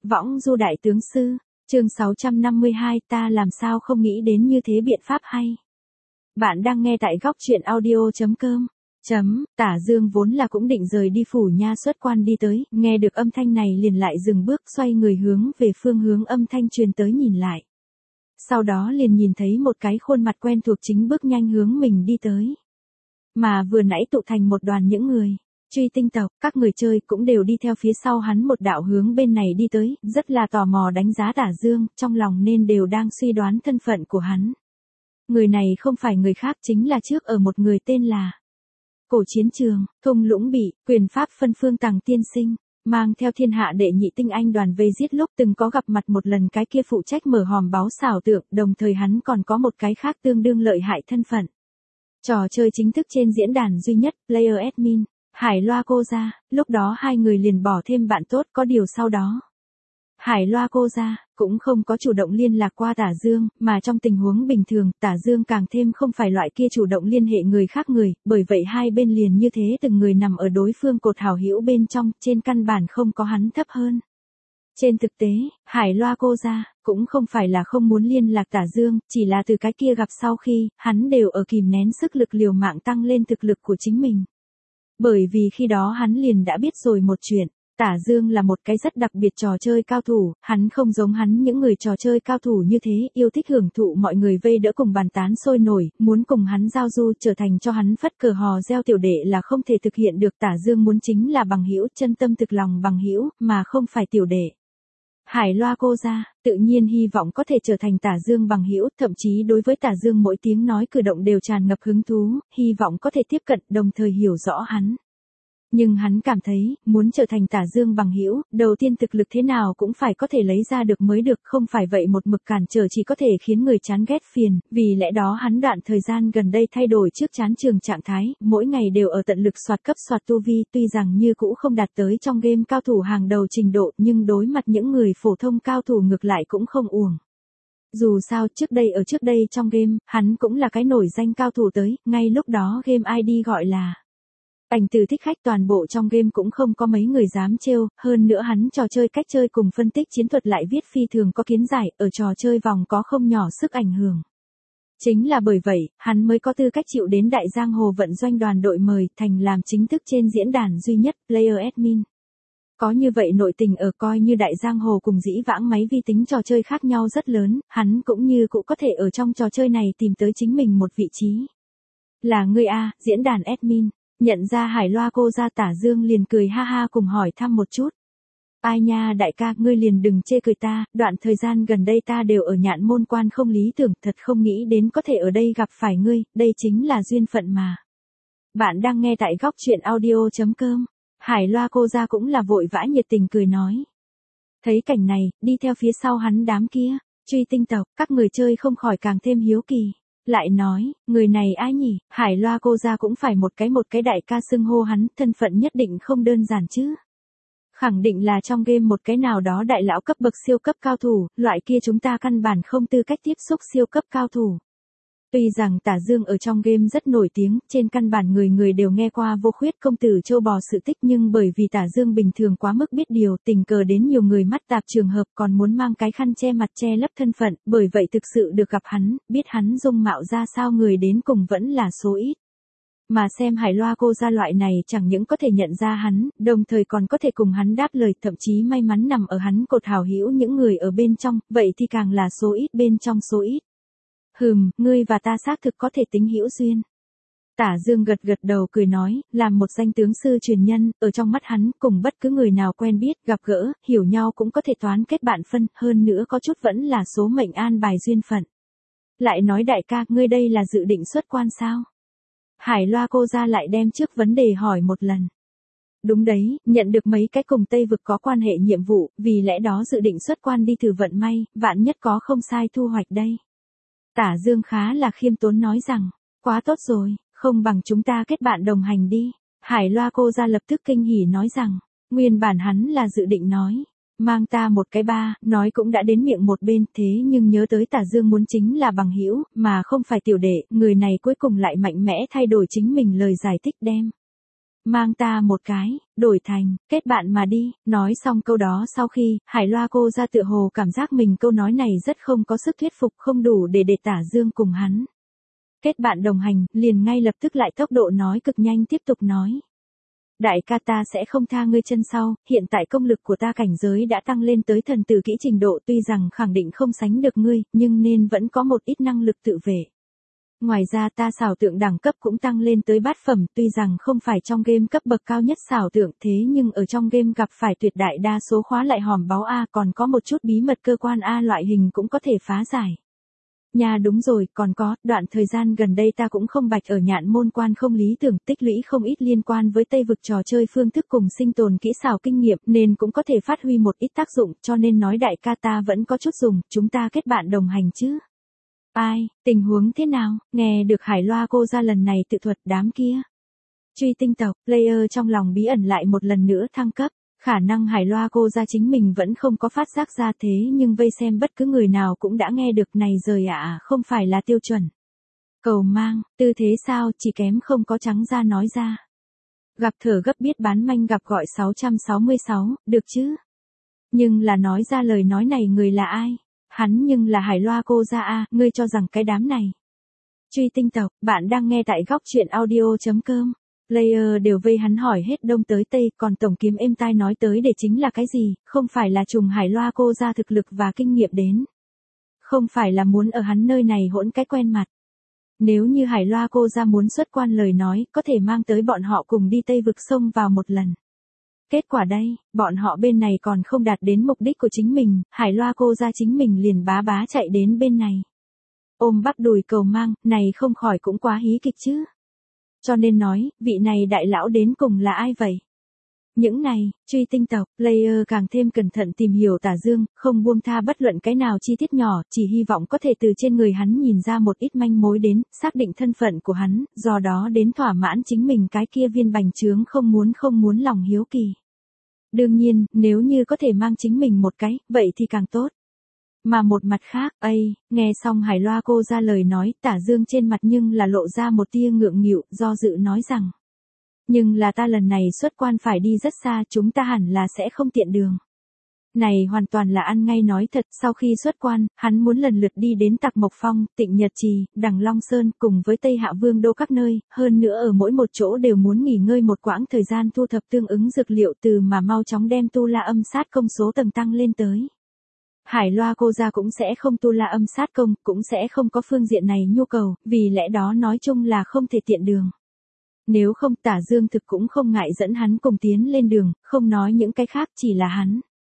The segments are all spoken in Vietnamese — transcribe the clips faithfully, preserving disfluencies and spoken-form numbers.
Võng du đại tướng sư, chương sáu trăm năm mươi hai ta làm sao không nghĩ đến như thế biện pháp hay. Bạn đang nghe tại góc truyện audio chấm com. Chấm, Tả Dương vốn là cũng định rời đi phủ nha xuất quan đi tới, nghe được âm thanh này liền lại dừng bước xoay người hướng về phương hướng âm thanh truyền tới nhìn lại. Sau đó liền nhìn thấy một cái khuôn mặt quen thuộc chính bước nhanh hướng mình đi tới. Mà vừa nãy tụ thành một đoàn những người Truy Tinh tộc, các người chơi cũng đều đi theo phía sau hắn một đạo hướng bên này đi tới, rất là tò mò đánh giá Tả Dương, trong lòng nên đều đang suy đoán thân phận của hắn. Người này không phải người khác chính là trước ở một người tên là Cổ Chiến Trường, thung lũng bị, quyền pháp phân phương Tằng tiên sinh, mang theo thiên hạ đệ nhị tinh anh đoàn vây giết lúc từng có gặp mặt một lần cái kia phụ trách mở hòm báo xảo tượng, đồng thời hắn còn có một cái khác tương đương lợi hại thân phận. Trò chơi chính thức trên diễn đàn duy nhất, Player Admin, Hải Loa cô ra, lúc đó hai người liền bỏ thêm bạn tốt, có điều sau đó Hải Loa cô ra cũng không có chủ động liên lạc qua Tả Dương, mà trong tình huống bình thường, Tả Dương càng thêm không phải loại kia chủ động liên hệ người khác người, bởi vậy hai bên liền như thế từng người nằm ở đối phương cột hảo hữu bên trong, trên căn bản không có hắn thấp hơn. Trên thực tế, Hải Loa cô ra cũng không phải là không muốn liên lạc Tả Dương, chỉ là từ cái kia gặp sau khi, hắn đều ở kìm nén sức lực liều mạng tăng lên thực lực của chính mình. Bởi vì khi đó hắn liền đã biết rồi một chuyện. Tả Dương là một cái rất đặc biệt trò chơi cao thủ, hắn không giống hắn những người trò chơi cao thủ như thế, yêu thích hưởng thụ mọi người vây đỡ cùng bàn tán sôi nổi, muốn cùng hắn giao du trở thành cho hắn phất cờ hò reo tiểu đệ là không thể thực hiện được. Tả Dương muốn chính là bằng hữu, chân tâm thực lòng bằng hữu, mà không phải tiểu đệ. Hải Loa cô ra, tự nhiên hy vọng có thể trở thành Tả Dương bằng hữu, thậm chí đối với Tả Dương mỗi tiếng nói cử động đều tràn ngập hứng thú, hy vọng có thể tiếp cận, đồng thời hiểu rõ hắn. Nhưng hắn cảm thấy, muốn trở thành Tả Dương bằng hữu, đầu tiên thực lực thế nào cũng phải có thể lấy ra được mới được, không phải vậy một mực cản trở chỉ có thể khiến người chán ghét phiền, vì lẽ đó hắn đoạn thời gian gần đây thay đổi trước chán trường trạng thái, mỗi ngày đều ở tận lực soạt cấp soạt tu vi, tuy rằng như cũ không đạt tới trong game cao thủ hàng đầu trình độ, nhưng đối mặt những người phổ thông cao thủ ngược lại cũng không uổng. Dù sao, trước đây ở trước đây trong game, hắn cũng là cái nổi danh cao thủ tới, ngay lúc đó game i đê gọi là Ảnh Từ Thích Khách, toàn bộ trong game cũng không có mấy người dám trêu, hơn nữa hắn trò chơi cách chơi cùng phân tích chiến thuật lại viết phi thường có kiến giải, ở trò chơi vòng có không nhỏ sức ảnh hưởng. Chính là bởi vậy, hắn mới có tư cách chịu đến Đại Giang Hồ vận doanh đoàn đội mời, thành làm chính thức trên diễn đàn duy nhất, Player Admin. Có như vậy nội tình ở, coi như Đại Giang Hồ cùng dĩ vãng máy vi tính trò chơi khác nhau rất lớn, hắn cũng như cũng có thể ở trong trò chơi này tìm tới chính mình một vị trí. Là ngươi a, diễn đàn admin. Nhận ra Hải Loa cô ra, Tả Dương liền cười ha ha cùng hỏi thăm một chút. Ai nha đại ca, ngươi liền đừng chê cười ta, đoạn thời gian gần đây ta đều ở Nhạn Môn Quan không lý tưởng, thật không nghĩ đến có thể ở đây gặp phải ngươi, đây chính là duyên phận mà. Bạn đang nghe tại góc truyện audio chấm com. Hải Loa cô ra cũng là vội vã nhiệt tình cười nói. Thấy cảnh này, đi theo phía sau hắn đám kia, Truy Tinh tộc, các người chơi không khỏi càng thêm hiếu kỳ. Lại nói, người này ai nhỉ, Hải Loa cô ra cũng phải một cái một cái đại ca xưng hô hắn, thân phận nhất định không đơn giản chứ. Khẳng định là trong game một cái nào đó đại lão cấp bậc siêu cấp cao thủ, loại kia chúng ta căn bản không tư cách tiếp xúc siêu cấp cao thủ. Tuy rằng Tả Dương ở trong game rất nổi tiếng, trên căn bản người người đều nghe qua Vô Khuyết công tử châu bò sự tích, nhưng bởi vì Tả Dương bình thường quá mức biết điều, tình cờ đến nhiều người mắt tạp trường hợp còn muốn mang cái khăn che mặt che lấp thân phận, bởi vậy thực sự được gặp hắn, biết hắn dung mạo ra sao người đến cùng vẫn là số ít. Mà xem Hải Loa cô ra loại này chẳng những có thể nhận ra hắn, đồng thời còn có thể cùng hắn đáp lời, thậm chí may mắn nằm ở hắn cột hảo hữu những người ở bên trong, vậy thì càng là số ít bên trong số ít. Hừm, ngươi và ta xác thực có thể tính hữu duyên. Tả Dương gật gật đầu cười nói, làm một danh tướng sư truyền nhân, ở trong mắt hắn, cùng bất cứ người nào quen biết, gặp gỡ, hiểu nhau cũng có thể toán kết bạn phân, hơn nữa có chút vẫn là số mệnh an bài duyên phận. Lại nói đại ca, ngươi đây là dự định xuất quan sao? Hải Loa cô ra lại đem trước vấn đề hỏi một lần. Đúng đấy, nhận được mấy cái cùng Tây Vực có quan hệ nhiệm vụ, vì lẽ đó dự định xuất quan đi thử vận may, vạn nhất có không sai thu hoạch đây. Tả Dương khá là khiêm tốn nói rằng, quá tốt rồi, không bằng chúng ta kết bạn đồng hành đi. Hải Loa cô ra lập tức kinh hỉ nói rằng, nguyên bản hắn là dự định nói, mang ta một cái ba, nói cũng đã đến miệng một bên, thế nhưng nhớ tới Tả Dương muốn chính là bằng hữu, mà không phải tiểu đệ, người này cuối cùng lại mạnh mẽ thay đổi chính mình lời giải thích đem. Mang ta một cái, đổi thành, kết bạn mà đi. Nói xong câu đó sau khi, Hải Loa cô ra tựa hồ cảm giác mình câu nói này rất không có sức thuyết phục, không đủ để để Tả Dương cùng hắn kết bạn đồng hành, liền ngay lập tức lại tốc độ nói cực nhanh tiếp tục nói. Đại ca ta sẽ không tha ngươi chân sau, hiện tại công lực của ta cảnh giới đã tăng lên tới thần tử kỹ trình độ, tuy rằng khẳng định không sánh được ngươi, nhưng nên vẫn có một ít năng lực tự vệ. Ngoài ra ta xảo tượng đẳng cấp cũng tăng lên tới bát phẩm, tuy rằng không phải trong game cấp bậc cao nhất xảo tượng, thế nhưng ở trong game gặp phải tuyệt đại đa số khóa lại hòm báu A, còn có một chút bí mật cơ quan A loại hình cũng có thể phá giải. Nha đúng rồi, còn có, đoạn thời gian gần đây ta cũng không bạch ở nhạn môn quan không lý tưởng, tích lũy không ít liên quan với Tây vực trò chơi phương thức cùng sinh tồn kỹ xảo kinh nghiệm, nên cũng có thể phát huy một ít tác dụng, cho nên nói đại ca ta vẫn có chút dùng, chúng ta kết bạn đồng hành chứ. Ai, tình huống thế nào, nghe được Hải Loa cô ra lần này tự thuật đám kia. Truy tinh tộc, player trong lòng bí ẩn lại một lần nữa thăng cấp. Khả năng Hải Loa cô ra chính mình vẫn không có phát giác ra thế nhưng vây xem bất cứ người nào cũng đã nghe được này rời ạ à, không phải là tiêu chuẩn. Cầu mang, tư thế sao chỉ kém không có trắng ra nói ra. Gặp thở gấp biết bán manh gặp gọi sáu trăm sáu mươi sáu, được chứ? Nhưng là nói ra lời nói này người là ai? Hắn nhưng là Hải Loa cô ra a à, ngươi cho rằng cái đám này. Truy tinh tộc, bạn đang nghe tại góc truyện audio.com. Player đều vây hắn hỏi hết đông tới tây, còn tổng kiếm êm tai nói tới để chính là cái gì, không phải là trùng Hải Loa cô ra thực lực và kinh nghiệm đến. Không phải là muốn ở hắn nơi này hỗn cái quen mặt. Nếu như Hải Loa cô ra muốn xuất quan lời nói, có thể mang tới bọn họ cùng đi Tây vực sông vào một lần. Kết quả đây, bọn họ bên này còn không đạt đến mục đích của chính mình, Hải Loa cô ra chính mình liền bá bá chạy đến bên này. Ôm bắp đùi cầu mang, này không khỏi cũng quá hí kịch chứ. Cho nên nói, vị này đại lão đến cùng là ai vậy? Những này, truy tinh tộc, player càng thêm cẩn thận tìm hiểu Tả Dương, không buông tha bất luận cái nào chi tiết nhỏ, chỉ hy vọng có thể từ trên người hắn nhìn ra một ít manh mối đến, xác định thân phận của hắn, do đó đến thỏa mãn chính mình cái kia viên bành trướng không muốn không muốn lòng hiếu kỳ. Đương nhiên, nếu như có thể mang chính mình một cái, vậy thì càng tốt. Mà một mặt khác, ây, nghe xong Hải Loa cô ra lời nói, Tả Dương trên mặt nhưng là lộ ra một tia ngượng nghịu, do dự nói rằng. Nhưng là ta lần này xuất quan phải đi rất xa, chúng ta hẳn là sẽ không tiện đường. Này hoàn toàn là ăn ngay nói thật, sau khi xuất quan, hắn muốn lần lượt đi đến Tạc Mộc Phong, Tịnh Nhật Trì, Đằng Long Sơn, cùng với Tây Hạ Vương đô các nơi, hơn nữa ở mỗi một chỗ đều muốn nghỉ ngơi một quãng thời gian thu thập tương ứng dược liệu từ mà mau chóng đem tu la âm sát công số tầng tăng lên tới. Hải Loa cô ra cũng sẽ không tu la âm sát công, cũng sẽ không có phương diện này nhu cầu, vì lẽ đó nói chung là không thể tiện đường. Nếu không Tả Dương thực cũng không ngại dẫn hắn cùng tiến lên đường, không nói những cái khác chỉ là hắn.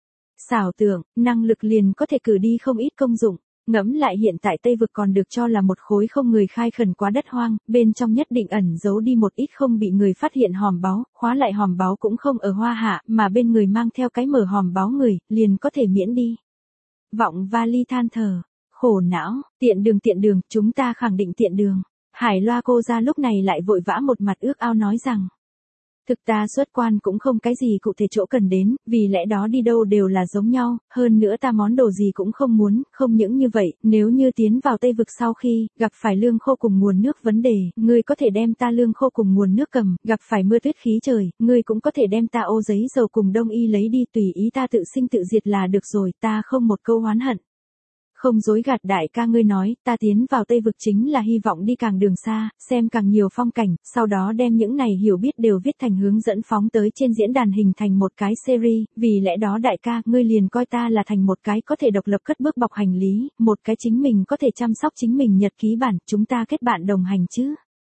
Xảo tưởng, năng lực liền có thể cử đi không ít công dụng, ngẫm lại hiện tại Tây vực còn được cho là một khối không người khai khẩn quá đất hoang, bên trong nhất định ẩn giấu đi một ít không bị người phát hiện hòm báu, khóa lại hòm báu cũng không ở Hoa Hạ, mà bên người mang theo cái mở hòm báu người, liền có thể miễn đi. Vọng vali than thở, khổ não, tiện đường tiện đường, chúng ta khẳng định tiện đường. Hải Loa cô ra lúc này lại vội vã một mặt ước ao nói rằng. Thực ta xuất quan cũng không cái gì cụ thể chỗ cần đến, vì lẽ đó đi đâu đều là giống nhau, hơn nữa ta món đồ gì cũng không muốn, không những như vậy, nếu như tiến vào Tây vực sau khi, gặp phải lương khô cùng nguồn nước vấn đề, ngươi có thể đem ta lương khô cùng nguồn nước cầm, gặp phải mưa tuyết khí trời, ngươi cũng có thể đem ta ô giấy dầu cùng đông y lấy đi tùy ý ta tự sinh tự diệt là được rồi, ta không một câu oán hận. Không dối gạt đại ca ngươi nói, ta tiến vào Tây vực chính là hy vọng đi càng đường xa, xem càng nhiều phong cảnh, sau đó đem những này hiểu biết đều viết thành hướng dẫn phóng tới trên diễn đàn hình thành một cái series, vì lẽ đó đại ca, ngươi liền coi ta là thành một cái có thể độc lập cất bước bọc hành lý, một cái chính mình có thể chăm sóc chính mình nhật ký bản, chúng ta kết bạn đồng hành chứ.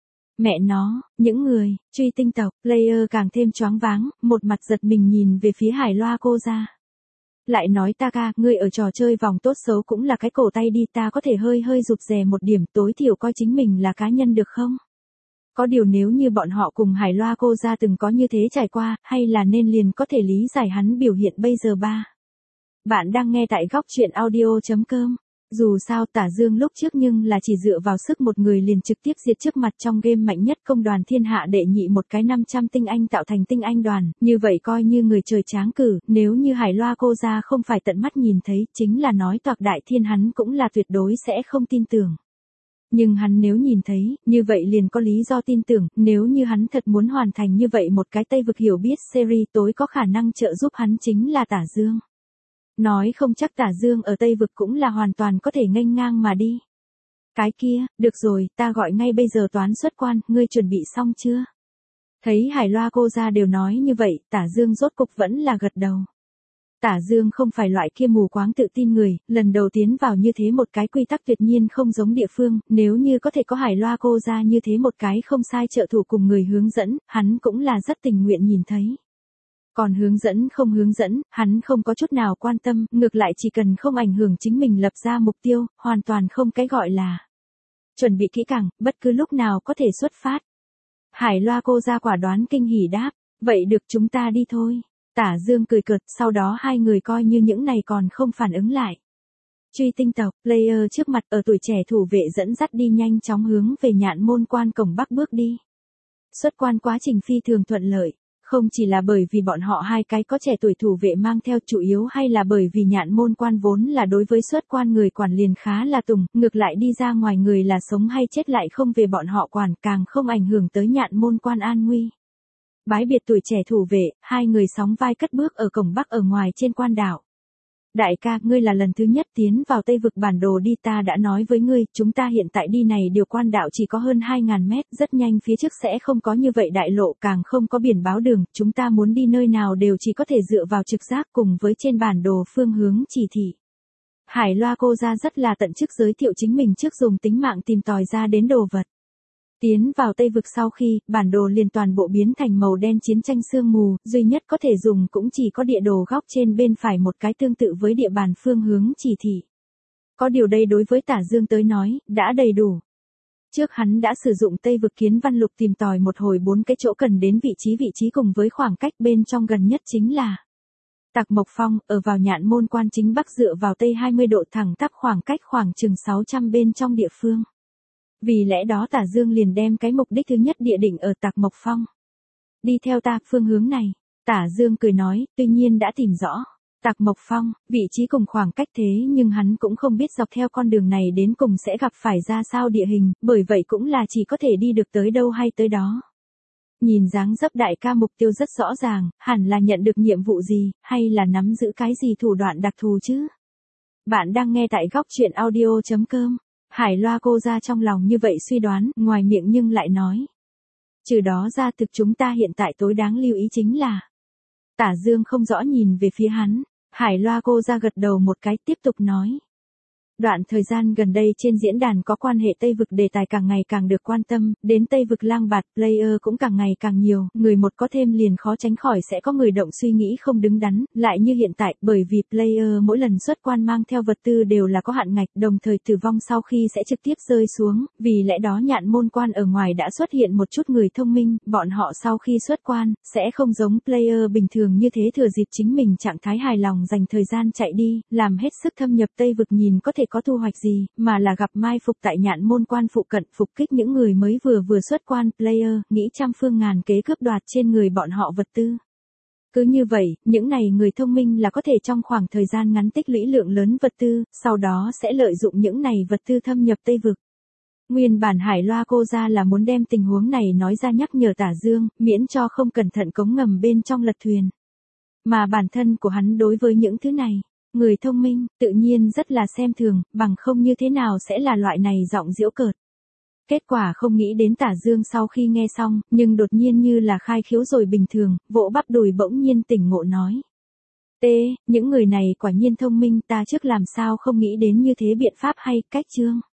Mẹ nó, những người, truy tinh tộc, player càng thêm choáng váng, một mặt giật mình nhìn về phía Hải Loa cô ra. Lại nói ta ca, ngươi ở trò chơi vòng tốt xấu cũng là cái cổ tay đi, ta có thể hơi hơi rụt rè một điểm, tối thiểu coi chính mình là cá nhân được không? Có điều nếu như bọn họ cùng Hải Loa cô ra từng có như thế trải qua, hay là nên liền có thể lý giải hắn biểu hiện bây giờ ba. Bạn đang nghe tại góc truyện audio.com. Dù sao Tả Dương lúc trước nhưng là chỉ dựa vào sức một người liền trực tiếp diệt trước mặt trong game mạnh nhất công đoàn thiên hạ đệ nhị một cái năm trăm tinh anh tạo thành tinh anh đoàn, như vậy coi như người trời tráng cử, nếu như Hải Loa cô ra không phải tận mắt nhìn thấy, chính là nói toạc đại thiên hắn cũng là tuyệt đối sẽ không tin tưởng. Nhưng hắn nếu nhìn thấy, như vậy liền có lý do tin tưởng, nếu như hắn thật muốn hoàn thành như vậy một cái Tây vực hiểu biết series tối có khả năng trợ giúp hắn chính là Tả Dương. Nói không chắc Tả Dương ở Tây vực cũng là hoàn toàn có thể nghênh ngang mà đi. Cái kia, được rồi, ta gọi ngay bây giờ toán xuất quan, ngươi chuẩn bị xong chưa? Thấy Hải Loa cô ra đều nói như vậy, Tả Dương rốt cục vẫn là gật đầu. Tả Dương không phải loại kia mù quáng tự tin người, lần đầu tiến vào như thế một cái quy tắc tuyệt nhiên không giống địa phương, nếu như có thể có Hải Loa cô ra như thế một cái không sai trợ thủ cùng người hướng dẫn, hắn cũng là rất tình nguyện nhìn thấy. Còn hướng dẫn không hướng dẫn, hắn không có chút nào quan tâm, ngược lại chỉ cần không ảnh hưởng chính mình lập ra mục tiêu, hoàn toàn không cái gọi là chuẩn bị kỹ càng, bất cứ lúc nào có thể xuất phát. Hải Loa cô ra quả đoán kinh hỉ đáp, vậy được chúng ta đi thôi. Tả Dương cười cợt, sau đó hai người coi như những này còn không phản ứng lại. Truy tinh tộc, player trước mặt ở tuổi trẻ thủ vệ dẫn dắt đi nhanh chóng hướng về Nhạn Môn Quan cổng Bắc bước đi. Xuất quan quá trình phi thường thuận lợi, không chỉ là bởi vì bọn họ hai cái có trẻ tuổi thủ vệ mang theo, chủ yếu hay là bởi vì Nhạn Môn Quan vốn là đối với xuất quan người quản liền khá là tùng, ngược lại đi ra ngoài người là sống hay chết lại không về bọn họ quản, càng không ảnh hưởng tới Nhạn Môn Quan an nguy. Bái biệt tuổi trẻ thủ vệ, hai người sóng vai cất bước ở cổng Bắc ở ngoài trên quan đảo. Đại ca, ngươi là lần thứ nhất tiến vào Tây vực bản đồ đi, ta đã nói với ngươi, chúng ta hiện tại đi này điều quan đảo chỉ có hơn hai ngàn mét, rất nhanh phía trước sẽ không có như vậy đại lộ, càng không có biển báo đường, chúng ta muốn đi nơi nào đều chỉ có thể dựa vào trực giác cùng với trên bản đồ phương hướng chỉ thị. Hải Loa cô ra rất là tận chức giới thiệu chính mình trước dùng tính mạng tìm tòi ra đến đồ vật. Tiến vào Tây vực sau khi, bản đồ liền toàn bộ biến thành màu đen chiến tranh sương mù, duy nhất có thể dùng cũng chỉ có địa đồ góc trên bên phải một cái tương tự với địa bàn phương hướng chỉ thị. Có điều đây đối với Tả Dương tới nói, đã đầy đủ. Trước hắn đã sử dụng Tây vực kiến văn lục tìm tòi một hồi bốn cái chỗ cần đến vị trí vị trí cùng với khoảng cách bên trong gần nhất chính là Tạc Mộc Phong, ở vào Nhạn Môn Quan chính bắc dựa vào Tây hai mươi độ thẳng tắp khoảng cách khoảng chừng sáu trăm bên trong địa phương. Vì lẽ đó Tả Dương liền đem cái mục đích thứ nhất địa định ở Tạc Mộc Phong. Đi theo ta, phương hướng này. Tả Dương cười nói, tuy nhiên đã tìm rõ. Tạc Mộc Phong, vị trí cùng khoảng cách thế nhưng hắn cũng không biết dọc theo con đường này đến cùng sẽ gặp phải ra sao địa hình, bởi vậy cũng là chỉ có thể đi được tới đâu hay tới đó. Nhìn dáng dấp đại ca mục tiêu rất rõ ràng, hẳn là nhận được nhiệm vụ gì, hay là nắm giữ cái gì thủ đoạn đặc thù chứ. Bạn đang nghe tại góc truyện audio chấm com. Hải Loa cô ra trong lòng như vậy suy đoán, ngoài miệng nhưng lại nói. Trừ đó ra thực chúng ta hiện tại tối đáng lưu ý chính là. Tả Dương không rõ nhìn về phía hắn, Hải Loa cô ra gật đầu một cái tiếp tục nói. Đoạn thời gian gần đây trên diễn đàn có quan hệ Tây vực đề tài càng ngày càng được quan tâm, đến Tây vực lang bạt player cũng càng ngày càng nhiều, người một có thêm liền khó tránh khỏi sẽ có người động suy nghĩ không đứng đắn, lại như hiện tại, bởi vì player mỗi lần xuất quan mang theo vật tư đều là có hạn ngạch, đồng thời tử vong sau khi sẽ trực tiếp rơi xuống, vì lẽ đó Nhạn Môn Quan ở ngoài đã xuất hiện một chút người thông minh, bọn họ sau khi xuất quan, sẽ không giống player bình thường như thế thừa dịp chính mình trạng thái hài lòng dành thời gian chạy đi, làm hết sức thâm nhập Tây vực nhìn có thể có thu hoạch gì, mà là gặp mai phục tại Nhạn Môn Quan phụ cận phục kích những người mới vừa vừa xuất quan player, nghĩ trăm phương ngàn kế cướp đoạt trên người bọn họ vật tư. Cứ như vậy, những này người thông minh là có thể trong khoảng thời gian ngắn tích lũy lượng lớn vật tư, sau đó sẽ lợi dụng những này vật tư thâm nhập Tây vực. Nguyên bản Hải Loa cô ra là muốn đem tình huống này nói ra nhắc nhở Tả Dương, miễn cho không cẩn thận cống ngầm bên trong lật thuyền. Mà bản thân của hắn đối với những thứ này, người thông minh, tự nhiên rất là xem thường, bằng không như thế nào sẽ là loại này giọng giễu cợt. Kết quả không nghĩ đến Tả Dương sau khi nghe xong, nhưng đột nhiên như là khai khiếu rồi bình thường, vỗ bắp đùi bỗng nhiên tỉnh ngộ nói. T, những người này quả nhiên thông minh, ta trước làm sao không nghĩ đến như thế biện pháp hay, cách chương.